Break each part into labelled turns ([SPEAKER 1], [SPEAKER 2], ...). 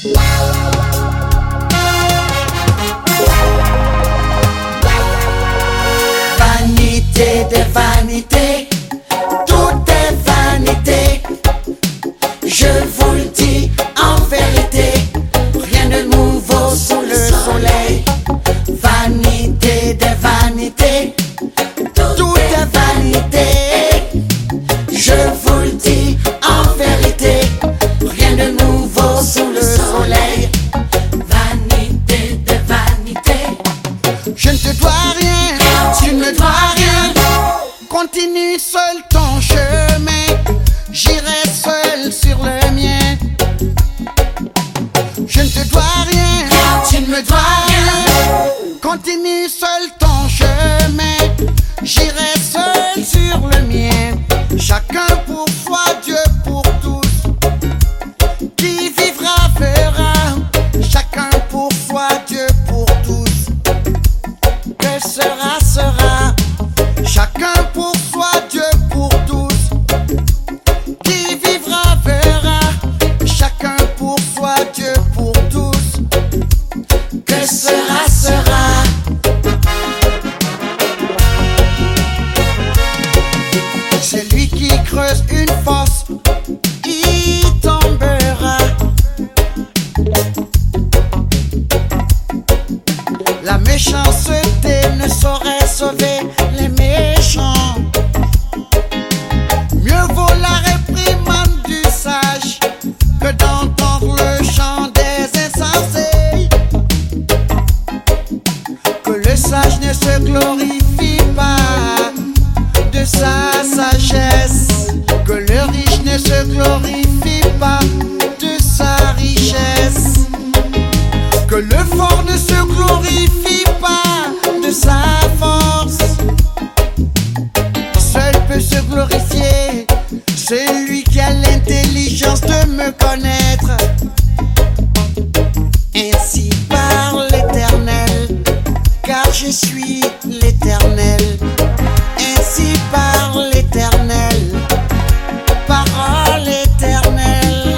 [SPEAKER 1] Vanité des vanités, tout est vanité. Je vous le dis en vérité, rien de nouveau sous le soleil. Vanité des vanités, tout est vanité. Je vous le dis en vérité, rien de nouveau sous le soleil. Vanité des vanités. Je ne te dois rien, tu ne me dois rien. Continue seul ton chemin, j'irai seul sur le mien. Je ne te dois rien, tu ne me dois rien. Continue seul ton chemin, j'irai seul sur le mien. Chacun pour soi, Dieu pour tous. Qui vivra verra. Chacun pour soi, Dieu pour tous. Que sera, sera. Chacun pour soi, Dieu pour tous. Qui vivra verra. Chacun pour soi, Dieu pour tous. Que sera, sera. Celui qui creuse une fosse, il tombera. La méchanceté ne saurait sauver les méchants. Mieux vaut la réprimande du sage que d'entendre le chant des insensés. Que le sage ne se glorifie pas de sa sagesse, que le riche ne se glorifie pas de sa richesse, que le fort ne se glorifie pas de sa force. Seul peut se glorifier celui qui a l'intelligence de me connaître. Ainsi parle l'Éternel, car je suis l'Éternel. Ainsi parle l'Éternel, parole éternelle.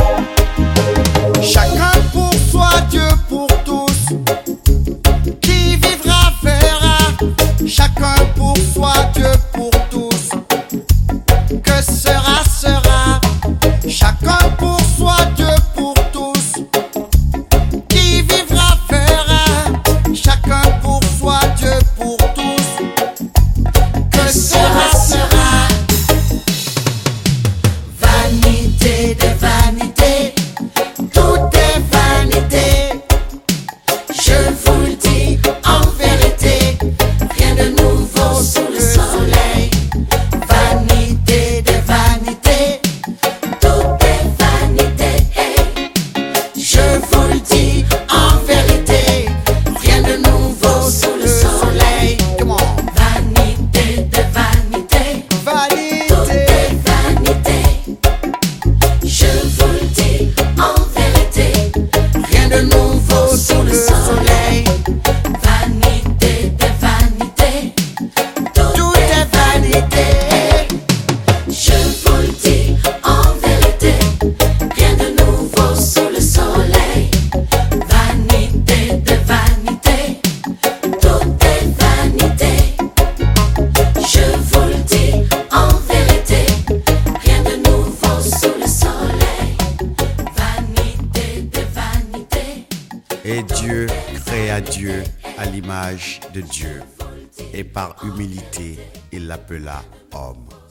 [SPEAKER 1] Chacun pour soi, Dieu pour tous. Qui vivra verra. Chacun pour soi, Dieu pour tous. Que sera, sera. Chacun pour soi, Dieu pour tous. Qui vivra verra. Chacun pour soi, Dieu pour tous. Que sera, sera. Vanité des vanités, tout est vanité. Je vous le dis en vérité, rien de nouveau sous le soleil. Vanité des vanités, tout est vanité. Je vous le dis en vérité, rien de nouveau sous le soleil. Vanité des vanités, tout est vanité. Je vous le dis en vérité, rien de nouveau sous le soleil. Vanité des vanités, tout est vanité. Je vous le dis en vérité, rien de nouveau sous le soleil. Vanité des vanités, tout est vanité. Je vous le dis en vérité, rien de nouveau sous le soleil. Vanité des vanités.
[SPEAKER 2] Et Dieu créa Dieu à l'image de Dieu, et par humilité il l'appela homme.